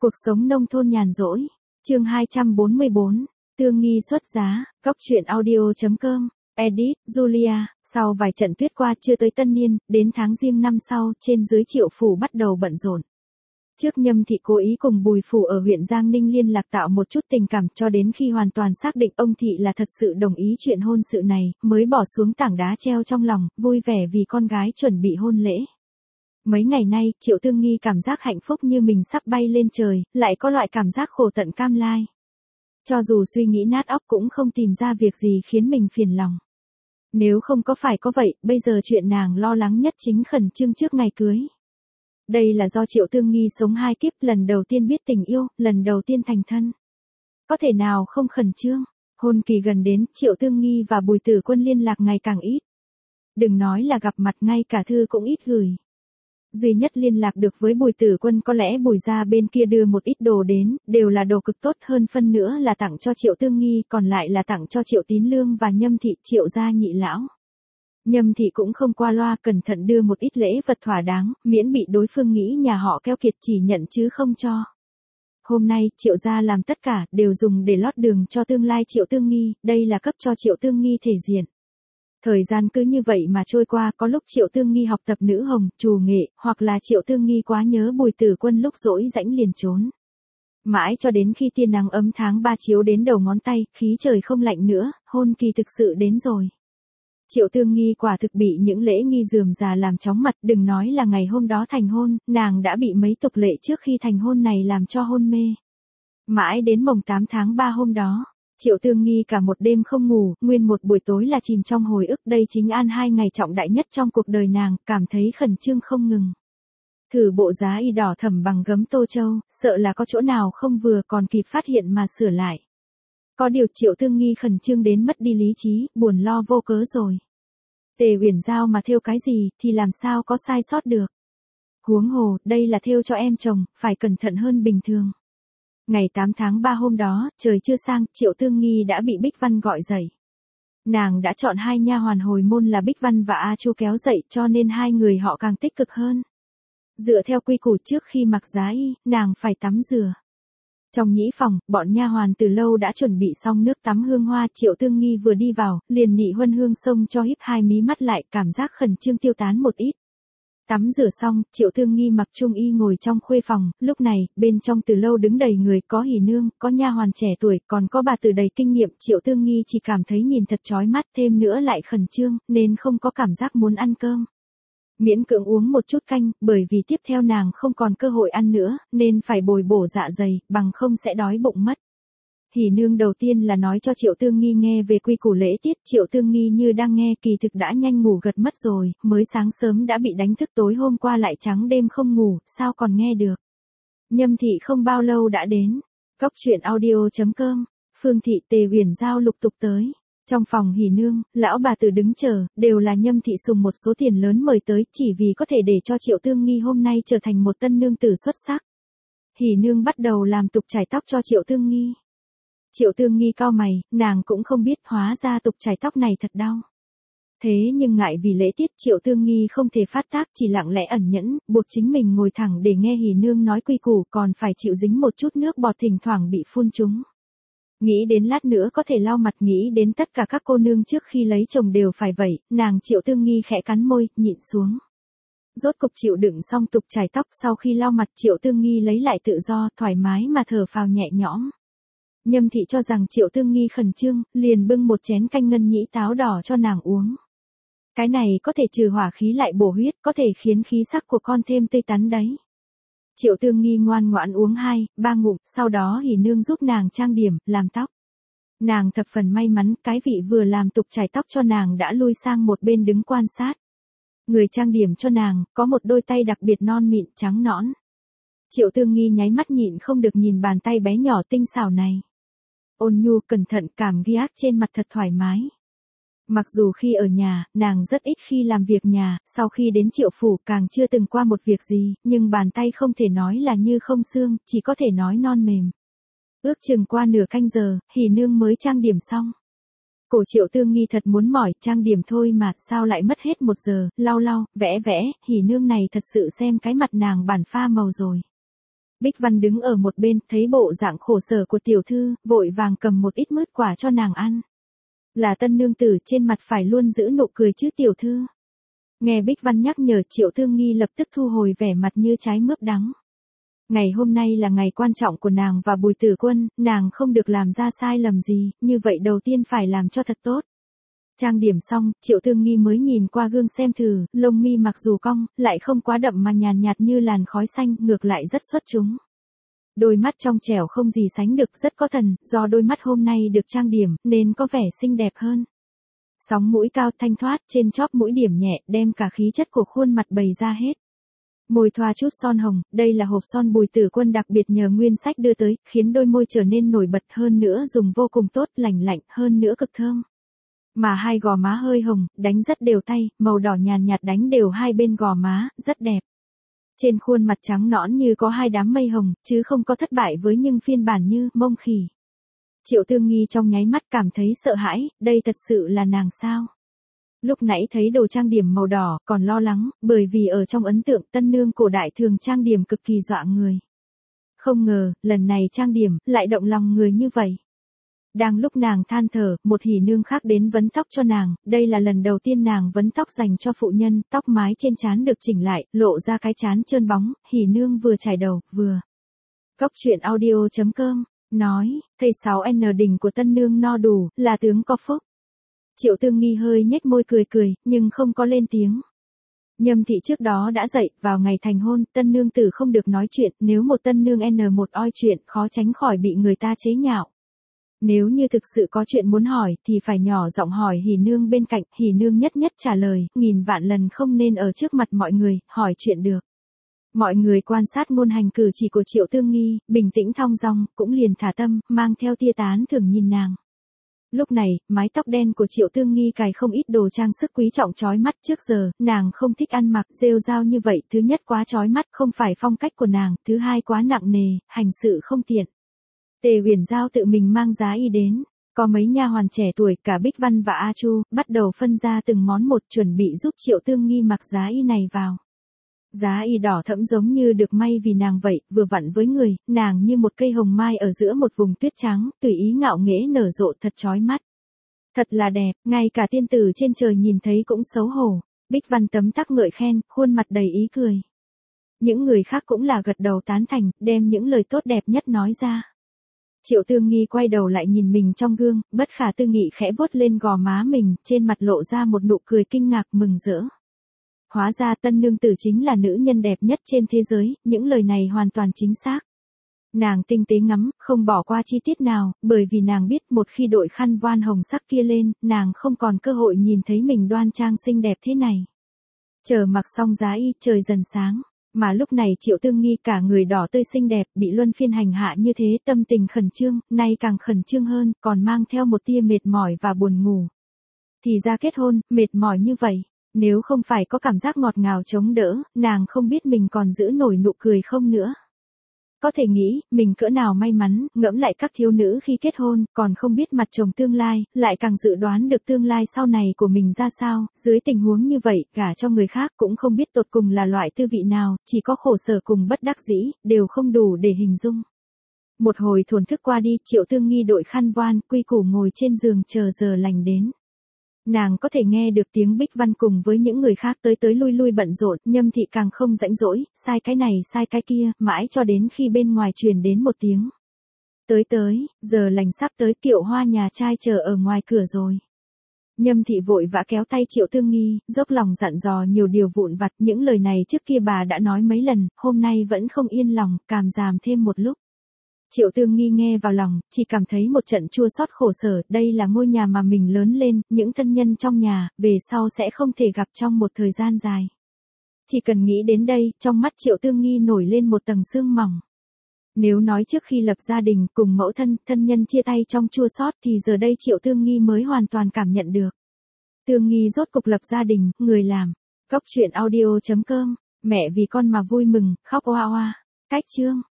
Cuộc sống nông thôn nhàn rỗi. Chương 244. Tương nghi xuất giá. Góc truyện audio.com. Edit, Julia. Sau vài trận tuyết qua chưa tới tân niên, đến tháng Giêng năm sau, trên dưới Triệu phủ bắt đầu bận rộn. Trước Nhâm Thị cố ý cùng Bùi phủ ở huyện Giang Ninh liên lạc tạo một chút tình cảm, cho đến khi hoàn toàn xác định ông Thị là thật sự đồng ý chuyện hôn sự này, mới bỏ xuống tảng đá treo trong lòng, vui vẻ vì con gái chuẩn bị hôn lễ. Mấy ngày nay, Triệu Tương Nghi cảm giác hạnh phúc như mình sắp bay lên trời, lại có loại cảm giác khổ tận cam lai. Cho dù suy nghĩ nát óc cũng không tìm ra việc gì khiến mình phiền lòng. Nếu không có phải có vậy, bây giờ chuyện nàng lo lắng nhất chính khẩn trương trước ngày cưới. Đây là do Triệu Tương Nghi sống hai kiếp, lần đầu tiên biết tình yêu, lần đầu tiên thành thân. Có thể nào không khẩn trương? Hôn kỳ gần đến, Triệu Tương Nghi và Bùi Tử Quân liên lạc ngày càng ít. Đừng nói là gặp mặt, ngay cả thư cũng ít gửi. Duy nhất liên lạc được với Bùi Tử Quân có lẽ Bùi gia bên kia đưa một ít đồ đến, đều là đồ cực tốt, hơn phân nữa là tặng cho Triệu Tương Nghi, còn lại là tặng cho Triệu Tín Lương và Nhâm Thị, Triệu gia nhị lão. Nhâm Thị cũng không qua loa, cẩn thận đưa một ít lễ vật thỏa đáng, miễn bị đối phương nghĩ nhà họ keo kiệt, chỉ nhận chứ không cho. Hôm nay, Triệu gia làm tất cả, đều dùng để lót đường cho tương lai Triệu Tương Nghi, đây là cấp cho Triệu Tương Nghi thể diện. Thời gian cứ như vậy mà trôi qua, có lúc Triệu Tương Nghi học tập nữ hồng, trù nghệ, hoặc là Triệu Tương Nghi quá nhớ Bùi Tử Quân lúc rỗi rãnh liền trốn. Mãi cho đến khi tia nắng ấm tháng 3 chiếu đến đầu ngón tay, khí trời không lạnh nữa, hôn kỳ thực sự đến rồi. Triệu Tương Nghi quả thực bị những lễ nghi rườm rà làm chóng mặt, đừng nói là ngày hôm đó thành hôn, nàng đã bị mấy tục lệ trước khi thành hôn này làm cho hôn mê. Mãi đến mồng 8 tháng 3 hôm đó, Triệu Tương Nghi cả một đêm không ngủ, nguyên một buổi tối là chìm trong hồi ức, đây chính an 2 ngày trọng đại nhất trong cuộc đời nàng, cảm thấy khẩn trương không ngừng. Thử bộ giá y đỏ thẫm bằng gấm tô châu, sợ là có chỗ nào không vừa, còn kịp phát hiện mà sửa lại. Có điều Triệu Tương Nghi khẩn trương đến mất đi lý trí, buồn lo vô cớ rồi. Tề Uyển Giao mà thêu cái gì thì làm sao có sai sót được. Huống hồ, đây là thêu cho em chồng, phải cẩn thận hơn bình thường. Ngày 8 tháng 3 hôm đó, trời chưa sang, Triệu Tương Nghi đã bị Bích Văn gọi dậy. Nàng đã chọn 2 nha hoàn hồi môn là Bích Văn và A Chu kéo dậy, cho nên 2 người họ càng tích cực hơn. Dựa theo quy củ, trước khi mặc giá y, nàng phải tắm rửa. Trong nhĩ phòng, bọn nha hoàn từ lâu đã chuẩn bị xong nước tắm hương hoa, Triệu Tương Nghi vừa đi vào, liền nị huân hương xông cho híp 2 mí mắt lại, cảm giác khẩn trương tiêu tán một ít. Tắm rửa xong, Triệu Tương Nghi mặc trung y ngồi trong khuê phòng, lúc này, bên trong từ lâu đứng đầy người, có hỉ nương, có nha hoàn trẻ tuổi, còn có bà từ đầy kinh nghiệm, Triệu Tương Nghi chỉ cảm thấy nhìn thật chói mắt, thêm nữa lại khẩn trương, nên không có cảm giác muốn ăn cơm. Miễn cưỡng uống một chút canh, bởi vì tiếp theo nàng không còn cơ hội ăn nữa, nên phải bồi bổ dạ dày, bằng không sẽ đói bụng mất. Hỉ nương đầu tiên là nói cho Triệu Tương Nghi nghe về quy củ lễ tiết, Triệu Tương Nghi như đang nghe, kỳ thực đã nhanh ngủ gật mất rồi, mới sáng sớm đã bị đánh thức, tối hôm qua lại trắng đêm không ngủ, sao còn nghe được. Nhâm Thị không bao lâu đã đến. Góc truyện audio.com. Phương Thị, Tề Uyển Giao lục tục tới. Trong phòng hỉ nương, lão bà tử đứng chờ, đều là Nhâm Thị sùng một số tiền lớn mời tới, chỉ vì có thể để cho Triệu Tương Nghi hôm nay trở thành một tân nương tử xuất sắc. Hỉ nương bắt đầu làm tục chải tóc cho Triệu Tương Nghi. Triệu Tương Nghi cau mày, nàng cũng không biết, hóa ra tục chải tóc này thật đau. Thế nhưng ngại vì lễ tiết, Triệu Tương Nghi không thể phát tác, chỉ lặng lẽ ẩn nhẫn, buộc chính mình ngồi thẳng để nghe hỉ nương nói quy củ, còn phải chịu dính một chút nước bọt thỉnh thoảng bị phun trúng. Nghĩ đến lát nữa có thể lau mặt, nghĩ đến tất cả các cô nương trước khi lấy chồng đều phải vậy, nàng Triệu Tương Nghi khẽ cắn môi, nhịn xuống. Rốt cục chịu đựng xong tục chải tóc, sau khi lau mặt Triệu Tương Nghi lấy lại tự do, thoải mái mà thở phào nhẹ nhõm. Nhâm Thị cho rằng Triệu Tương Nghi khẩn trương, liền bưng một chén canh ngân nhĩ táo đỏ cho nàng uống. Cái này có thể trừ hỏa khí lại bổ huyết, có thể khiến khí sắc của con thêm tươi tắn đấy. Triệu Tương Nghi ngoan ngoãn uống 2-3 ngụm, sau đó hỉ nương giúp nàng trang điểm, làm tóc. Nàng thập phần may mắn, cái vị vừa làm tục chải tóc cho nàng đã lui sang một bên đứng quan sát. Người trang điểm cho nàng, có một đôi tay đặc biệt non mịn, trắng nõn. Triệu Tương Nghi nháy mắt nhịn không được nhìn bàn tay bé nhỏ tinh xảo này. Ôn nhu, cẩn thận, cảm giác trên mặt thật thoải mái. Mặc dù khi ở nhà, nàng rất ít khi làm việc nhà, sau khi đến Triệu phủ càng chưa từng qua một việc gì, nhưng bàn tay không thể nói là như không xương, chỉ có thể nói non mềm. Ước chừng qua nửa canh giờ, hỉ nương mới trang điểm xong. Cổ Triệu Tương Nghi thật muốn mỏi, trang điểm thôi mà, sao lại mất hết 1 giờ, lau, vẽ, hỉ nương này thật sự xem cái mặt nàng bản pha màu rồi. Bích Văn đứng ở một bên, thấy bộ dạng khổ sở của tiểu thư, vội vàng cầm một ít mứt quả cho nàng ăn. Là tân nương tử, trên mặt phải luôn giữ nụ cười chứ tiểu thư. Nghe Bích Văn nhắc nhở, Triệu Tương Nghi lập tức thu hồi vẻ mặt như trái mướp đắng. Ngày hôm nay là ngày quan trọng của nàng và Bùi Tử Quân, nàng không được làm ra sai lầm gì, như vậy đầu tiên phải làm cho thật tốt. Trang điểm xong, Triệu Tương Nghi mới nhìn qua gương xem thử, lông mi mặc dù cong, lại không quá đậm mà nhàn nhạt như làn khói xanh, ngược lại rất xuất chúng. Đôi mắt trong trẻo không gì sánh được, rất có thần, do đôi mắt hôm nay được trang điểm, nên có vẻ xinh đẹp hơn. Sóng mũi cao thanh thoát, trên chóp mũi điểm nhẹ, đem cả khí chất của khuôn mặt bày ra hết. Môi thoa chút son hồng, đây là hộp son Bùi Tử Quân đặc biệt nhờ Nguyên Sách đưa tới, khiến đôi môi trở nên nổi bật hơn nữa, dùng vô cùng tốt, lành lạnh, hơn nữa cực thơm. Mà hai gò má hơi hồng, đánh rất đều tay, màu đỏ nhàn nhạt đánh đều hai bên gò má, rất đẹp. Trên khuôn mặt trắng nõn như có hai đám mây hồng, chứ không có thất bại với những phiên bản như mông khỉ. Triệu Tương Nghi trong nháy mắt cảm thấy sợ hãi, đây thật sự là nàng sao? Lúc nãy thấy đồ trang điểm màu đỏ, còn lo lắng, bởi vì ở trong ấn tượng tân nương cổ đại thường trang điểm cực kỳ dọa người. Không ngờ, lần này trang điểm, lại động lòng người như vậy. Đang lúc nàng than thở, một hỉ nương khác đến vấn tóc cho nàng, đây là lần đầu tiên nàng vấn tóc dành cho phụ nhân, tóc mái trên trán được chỉnh lại, lộ ra cái trán trơn bóng, hỉ nương vừa chải đầu, vừa. Cốc truyện audio.com, nói, thầy 6N đỉnh của tân nương no đủ, là tướng có phúc. Triệu Tương Nghi hơi nhếch môi cười cười, nhưng không có lên tiếng. Nhâm thị trước đó đã dạy, vào ngày thành hôn, tân nương tử không được nói chuyện, nếu một tân nương N1 oi chuyện, khó tránh khỏi bị người ta chế nhạo. Nếu như thực sự có chuyện muốn hỏi, thì phải nhỏ giọng hỏi hỉ nương bên cạnh, hỉ nương nhất nhất trả lời, nghìn vạn lần không nên ở trước mặt mọi người, hỏi chuyện được. Mọi người quan sát ngôn hành cử chỉ của Triệu Tương Nghi, bình tĩnh thong dong, cũng liền thả tâm, mang theo tia tán thưởng nhìn nàng. Lúc này, mái tóc đen của Triệu Tương Nghi cài không ít đồ trang sức quý trọng chói mắt, trước giờ, nàng không thích ăn mặc rêu rao như vậy, thứ nhất quá chói mắt, không phải phong cách của nàng, thứ hai quá nặng nề, hành sự không tiện. Tề Uyển Giao tự mình mang giá y đến, có mấy nha hoàn trẻ tuổi, cả Bích Văn và A Chu, bắt đầu phân ra từng món một, chuẩn bị giúp Triệu Tương Nghi mặc giá y này vào. Giá y đỏ thẫm giống như được may vì nàng vậy, vừa vặn với người, nàng như một cây hồng mai ở giữa một vùng tuyết trắng, tùy ý ngạo nghễ nở rộ, thật chói mắt. Thật là đẹp, ngay cả tiên tử trên trời nhìn thấy cũng xấu hổ. Bích Văn tấm tắc ngợi khen, khuôn mặt đầy ý cười. Những người khác cũng là gật đầu tán thành, đem những lời tốt đẹp nhất nói ra. Triệu Tương Nghi quay đầu lại nhìn mình trong gương, bất khả tư nghị khẽ vuốt lên gò má mình, trên mặt lộ ra một nụ cười kinh ngạc mừng rỡ. Hóa ra tân nương tử chính là nữ nhân đẹp nhất trên thế giới, những lời này hoàn toàn chính xác. Nàng tinh tế ngắm, không bỏ qua chi tiết nào, bởi vì nàng biết một khi đội khăn voan hồng sắc kia lên, nàng không còn cơ hội nhìn thấy mình đoan trang xinh đẹp thế này. Chờ mặc xong giá y, trời dần sáng. Mà lúc này Triệu Tương Nghi cả người đỏ tươi xinh đẹp, bị luân phiên hành hạ như thế, tâm tình khẩn trương, nay càng khẩn trương hơn, còn mang theo một tia mệt mỏi và buồn ngủ. Thì ra kết hôn, mệt mỏi như vậy, nếu không phải có cảm giác ngọt ngào chống đỡ, nàng không biết mình còn giữ nổi nụ cười không nữa. Có thể nghĩ, mình cỡ nào may mắn, ngẫm lại các thiếu nữ khi kết hôn, còn không biết mặt chồng tương lai, lại càng dự đoán được tương lai sau này của mình ra sao, dưới tình huống như vậy, gả cho người khác cũng không biết tột cùng là loại tư vị nào, chỉ có khổ sở cùng bất đắc dĩ, đều không đủ để hình dung. Một hồi thổn thức qua đi, Triệu Tương Nghi đội khăn voan, quy củ ngồi trên giường chờ giờ lành đến. Nàng có thể nghe được tiếng Bích Văn cùng với những người khác tới lui lui bận rộn, Nhâm thị càng không rãnh rỗi, sai cái này sai cái kia, mãi cho đến khi bên ngoài truyền đến một tiếng. Tới, giờ lành sắp tới, Kiệu Hoa nhà trai chờ ở ngoài cửa rồi. Nhâm thị vội vã kéo tay Triệu Tương Nghi, dốc lòng dặn dò nhiều điều vụn vặt, những lời này trước kia bà đã nói mấy lần, hôm nay vẫn không yên lòng, càm ràm thêm một lúc. Triệu Tương Nghi nghe vào lòng, chỉ cảm thấy một trận chua xót khổ sở, đây là ngôi nhà mà mình lớn lên, những thân nhân trong nhà, về sau sẽ không thể gặp trong một thời gian dài. Chỉ cần nghĩ đến đây, trong mắt Triệu Tương Nghi nổi lên một tầng sương mỏng. Nếu nói trước khi lập gia đình, cùng mẫu thân, thân nhân chia tay trong chua xót thì giờ đây Triệu Tương Nghi mới hoàn toàn cảm nhận được. Tương Nghi rốt cục lập gia đình, người làm. Cốc truyện audio.com, mẹ vì con mà vui mừng, khóc oa oa. Cách chương.